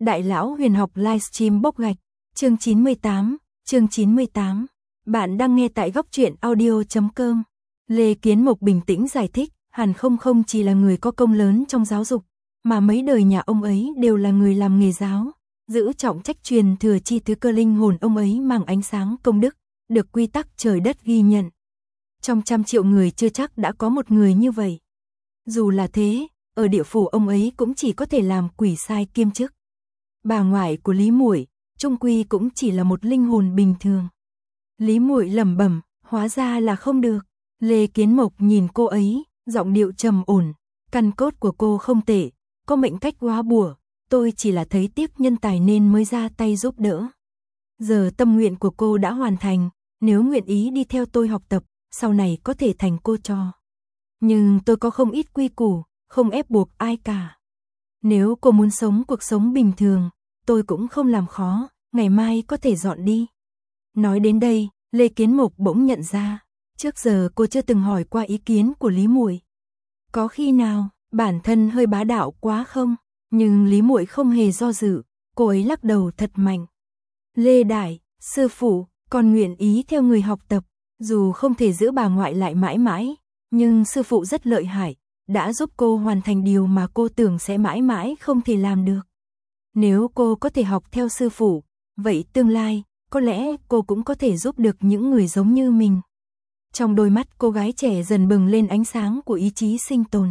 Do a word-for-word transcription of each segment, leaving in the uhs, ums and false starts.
Đại lão huyền học livestream bốc gạch, chương chín mươi tám, chương chín mươi tám. Bạn đang nghe tại góc truyện audio chấm com. Lê Kiến Mộc bình tĩnh giải thích, hẳn không không chỉ là người có công lớn trong giáo dục, mà mấy đời nhà ông ấy đều là người làm nghề giáo, giữ trọng trách truyền thừa chi thứ cơ linh hồn ông ấy mang ánh sáng công đức, được quy tắc trời đất ghi nhận. Trong trăm triệu người chưa chắc đã có một người như vậy. Dù là thế, ở địa phủ ông ấy cũng chỉ có thể làm quỷ sai kiêm chức. Bà ngoại của Lý Muội, chung quy cũng chỉ là một linh hồn bình thường. Lý Muội lẩm bẩm, hóa ra là không được. Lê Kiến Mộc nhìn cô ấy, giọng điệu trầm ổn, căn cốt của cô không tệ, có mệnh cách hóa bùa, tôi chỉ là thấy tiếc nhân tài nên mới ra tay giúp đỡ. Giờ tâm nguyện của cô đã hoàn thành, nếu nguyện ý đi theo tôi học tập, sau này có thể thành cô trò. Nhưng tôi có không ít quy củ, không ép buộc ai cả. Nếu cô muốn sống cuộc sống bình thường, tôi cũng không làm khó, ngày mai có thể dọn đi. Nói đến đây, Lê Kiến Mộc bỗng nhận ra, trước giờ cô chưa từng hỏi qua ý kiến của Lý Muội. Có khi nào, bản thân hơi bá đạo quá không? Nhưng Lý Muội không hề do dự, cô ấy lắc đầu thật mạnh. Lê Đại, sư phụ, con nguyện ý theo người học tập, dù không thể giữ bà ngoại lại mãi mãi, nhưng sư phụ rất lợi hại, đã giúp cô hoàn thành điều mà cô tưởng sẽ mãi mãi không thể làm được. Nếu cô có thể học theo sư phụ, vậy tương lai, có lẽ cô cũng có thể giúp được những người giống như mình. Trong đôi mắt cô gái trẻ dần bừng lên ánh sáng của ý chí sinh tồn.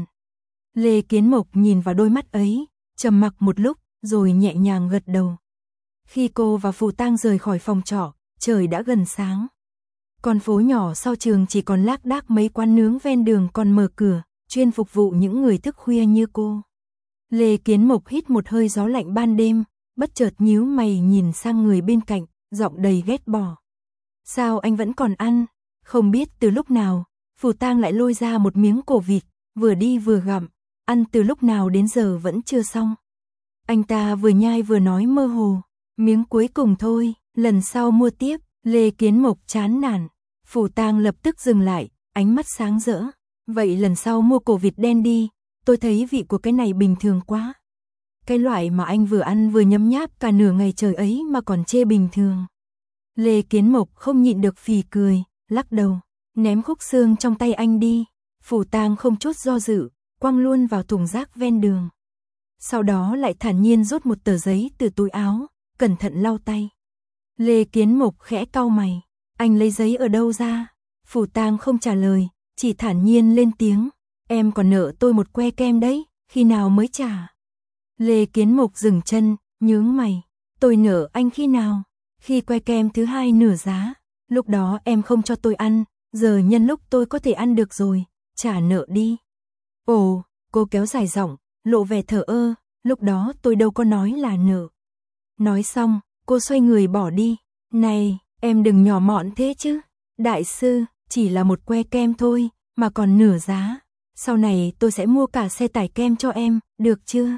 Lê Kiến Mộc nhìn vào đôi mắt ấy, trầm mặc một lúc, rồi nhẹ nhàng gật đầu. Khi cô và Phù Tang rời khỏi phòng trọ, trời đã gần sáng. Con phố nhỏ sau trường chỉ còn lác đác mấy quán nướng ven đường còn mở cửa, chuyên phục vụ những người thức khuya như cô. Lê Kiến Mộc hít một hơi gió lạnh ban đêm, bất chợt nhíu mày nhìn sang người bên cạnh, giọng đầy ghét bỏ. Sao anh vẫn còn ăn? Không biết từ lúc nào, Phù Tang lại lôi ra một miếng cổ vịt, vừa đi vừa gặm, ăn từ lúc nào đến giờ vẫn chưa xong. Anh ta vừa nhai vừa nói mơ hồ, miếng cuối cùng thôi, lần sau mua tiếp. Lê Kiến Mộc chán nản, Phù Tang lập tức dừng lại, ánh mắt sáng rỡ. Vậy lần sau mua cổ vịt đen đi, tôi thấy vị của cái này bình thường quá. Cái loại mà anh vừa ăn vừa nhấm nháp cả nửa ngày trời ấy mà còn chê bình thường. Lê Kiến Mộc không nhịn được phì cười, lắc đầu, ném khúc xương trong tay anh đi. Phù Tang không chút do dự, quăng luôn vào thùng rác ven đường. Sau đó lại thản nhiên rút một tờ giấy từ túi áo, cẩn thận lau tay. Lê Kiến Mộc khẽ cau mày, anh lấy giấy ở đâu ra? Phù Tang không trả lời, chỉ thản nhiên lên tiếng, em còn nợ tôi một que kem đấy, khi nào mới trả? Lê Kiến Mộc dừng chân, nhướng mày, tôi nợ anh khi nào? Khi que kem thứ hai nửa giá, lúc đó em không cho tôi ăn, giờ nhân lúc tôi có thể ăn được rồi, trả nợ đi. Ồ, cô kéo dài giọng, lộ vẻ thờ ơ, lúc đó tôi đâu có nói là nợ. Nói xong, cô xoay người bỏ đi. Này, em đừng nhỏ mọn thế chứ. Đại sư, chỉ là một que kem thôi, mà còn nửa giá. Sau này tôi sẽ mua cả xe tải kem cho em, được chưa?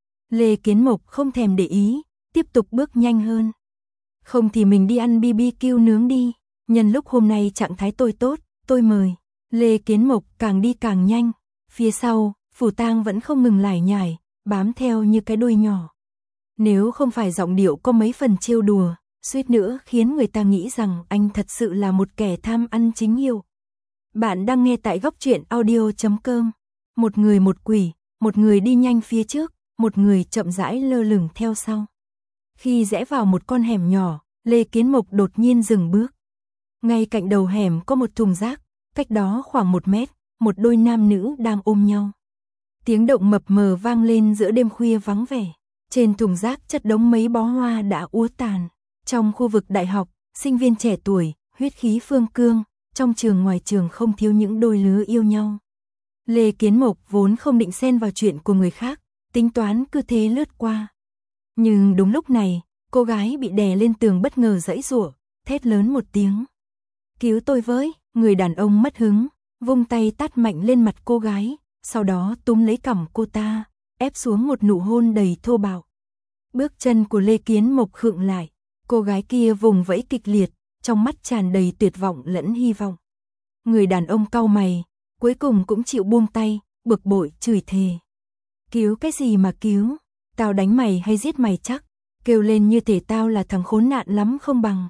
Lê Kiến Mộc không thèm để ý, tiếp tục bước nhanh hơn. Không thì mình đi ăn bê bê kiu nướng đi. Nhân lúc hôm nay trạng thái tôi tốt, tôi mời. Lê Kiến Mộc càng đi càng nhanh. Phía sau, Phù Tang vẫn không ngừng lải nhải, bám theo như cái đuôi nhỏ. Nếu không phải giọng điệu có mấy phần trêu đùa, suýt nữa khiến người ta nghĩ rằng anh thật sự là một kẻ tham ăn chính hiệu. Bạn đang nghe tại góc truyện audio chấm com. Một người một quỷ, một người đi nhanh phía trước, một người chậm rãi lơ lửng theo sau. Khi rẽ vào một con hẻm nhỏ, Lê Kiến Mộc đột nhiên dừng bước. Ngay cạnh đầu hẻm có một thùng rác, cách đó khoảng một mét, một đôi nam nữ đang ôm nhau. Tiếng động mập mờ vang lên giữa đêm khuya vắng vẻ. Trên thùng rác chất đống mấy bó hoa đã úa tàn. Trong khu vực đại học, sinh viên trẻ tuổi, huyết khí phương cương, trong trường ngoài trường không thiếu những đôi lứa yêu nhau. Lê Kiến Mộc vốn không định xen vào chuyện của người khác, tính toán cứ thế lướt qua. Nhưng đúng lúc này, cô gái bị đè lên tường bất ngờ giãy giụa, thét lớn một tiếng. Cứu tôi với, người đàn ông mất hứng, vung tay tát mạnh lên mặt cô gái, sau đó túm lấy cằm cô ta, ép xuống một nụ hôn đầy thô bạo. Bước chân của Lê Kiến Mộc khựng lại, cô gái kia vùng vẫy kịch liệt, trong mắt tràn đầy tuyệt vọng lẫn hy vọng. Người đàn ông cau mày, cuối cùng cũng chịu buông tay, bực bội chửi thề. Cứu cái gì mà cứu? Tao đánh mày hay giết mày chắc, kêu lên như thể tao là thằng khốn nạn lắm không bằng.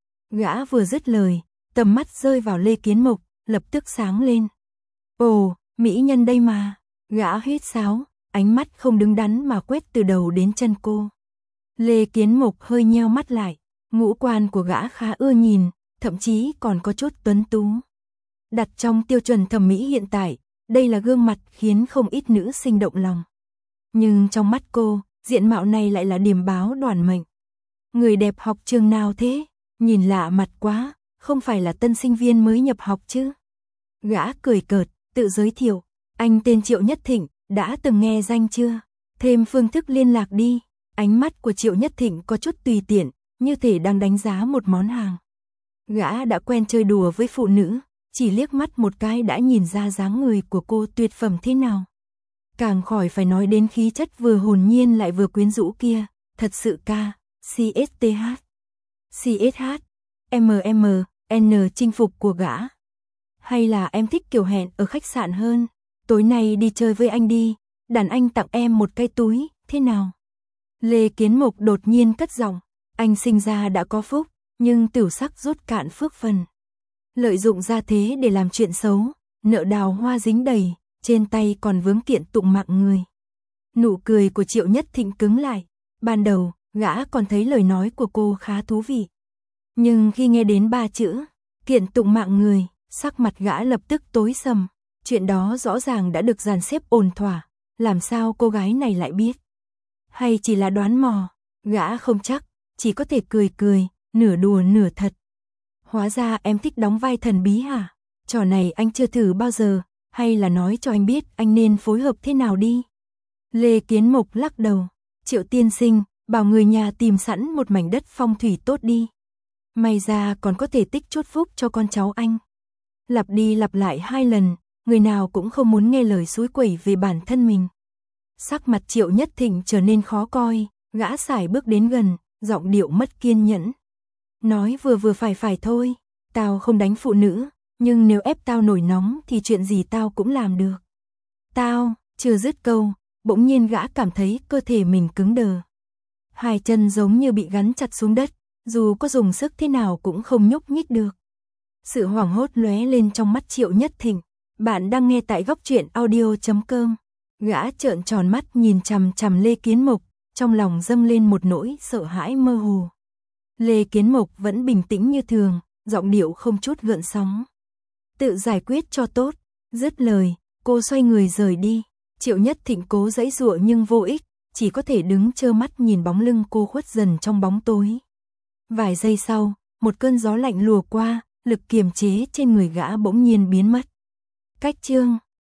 Gã vừa dứt lời, tầm mắt rơi vào Lê Kiến Mộc, lập tức sáng lên. Ồ, mỹ nhân đây mà. Gã huýt sáo, ánh mắt không đứng đắn mà quét từ đầu đến chân cô. Lê Kiến Mộc hơi nheo mắt lại, ngũ quan của gã khá ưa nhìn, thậm chí còn có chút tuấn tú. Đặt trong tiêu chuẩn thẩm mỹ hiện tại, đây là gương mặt khiến không ít nữ sinh động lòng. Nhưng trong mắt cô, diện mạo này lại là điểm báo đoản mệnh. Người đẹp học trường nào thế? Nhìn lạ mặt quá, không phải là tân sinh viên mới nhập học chứ? Gã cười cợt, tự giới thiệu, anh tên Triệu Nhất Thịnh, đã từng nghe danh chưa? Thêm phương thức liên lạc đi. Ánh mắt của Triệu Nhất Thịnh có chút tùy tiện, như thể đang đánh giá một món hàng. Gã đã quen chơi đùa với phụ nữ, chỉ liếc mắt một cái đã nhìn ra dáng người của cô tuyệt phẩm thế nào. Càng khỏi phải nói đến khí chất vừa hồn nhiên lại vừa quyến rũ kia, thật sự ca, xê ét tê hát, xê ét hát, em em en chinh phục của gã. Hay là em thích kiểu hẹn ở khách sạn hơn, tối nay đi chơi với anh đi, đàn anh tặng em một cái túi, thế nào? Lê Kiến Mộc đột nhiên cất giọng, anh sinh ra đã có phúc, nhưng tửu sắc rút cạn phước phần. Lợi dụng gia thế để làm chuyện xấu, nợ đào hoa dính đầy, trên tay còn vướng kiện tụng mạng người. Nụ cười của Triệu Nhất Thịnh cứng lại, ban đầu, gã còn thấy lời nói của cô khá thú vị. Nhưng khi nghe đến ba chữ, kiện tụng mạng người, sắc mặt gã lập tức tối sầm, chuyện đó rõ ràng đã được dàn xếp ổn thỏa, làm sao cô gái này lại biết? Hay chỉ là đoán mò, gã không chắc, chỉ có thể cười cười, nửa đùa nửa thật. Hóa ra em thích đóng vai thần bí hả? Trò này anh chưa thử bao giờ, hay là nói cho anh biết anh nên phối hợp thế nào đi? Lê Kiến Mộc lắc đầu, Triệu tiên sinh, bảo người nhà tìm sẵn một mảnh đất phong thủy tốt đi. May ra còn có thể tích chút phúc cho con cháu anh. Lặp đi lặp lại hai lần, người nào cũng không muốn nghe lời xúi quẩy về bản thân mình. Sắc mặt Triệu Nhất Thịnh trở nên khó coi, gã sải bước đến gần, giọng điệu mất kiên nhẫn. Nói vừa vừa phải phải thôi, tao không đánh phụ nữ, nhưng nếu ép tao nổi nóng thì chuyện gì tao cũng làm được. Tao, chưa dứt câu, bỗng nhiên gã cảm thấy cơ thể mình cứng đờ. Hai chân giống như bị gắn chặt xuống đất, dù có dùng sức thế nào cũng không nhúc nhích được. Sự hoảng hốt lóe lên trong mắt Triệu Nhất Thịnh. Bạn đang nghe tại góc truyện audio chấm com. Gã trợn tròn mắt nhìn chằm chằm Lê Kiến Mộc, trong lòng dâng lên một nỗi sợ hãi mơ hồ. Lê Kiến Mộc vẫn bình tĩnh như thường, giọng điệu không chút gợn sóng. Tự giải quyết cho tốt. Dứt lời, cô xoay người rời đi. Triệu Nhất Thịnh cố giãy giụa nhưng vô ích, chỉ có thể đứng trơ mắt nhìn bóng lưng cô khuất dần trong bóng tối. Vài giây sau, một cơn gió lạnh lùa qua, lực kiềm chế trên người gã bỗng nhiên biến mất. Cách chương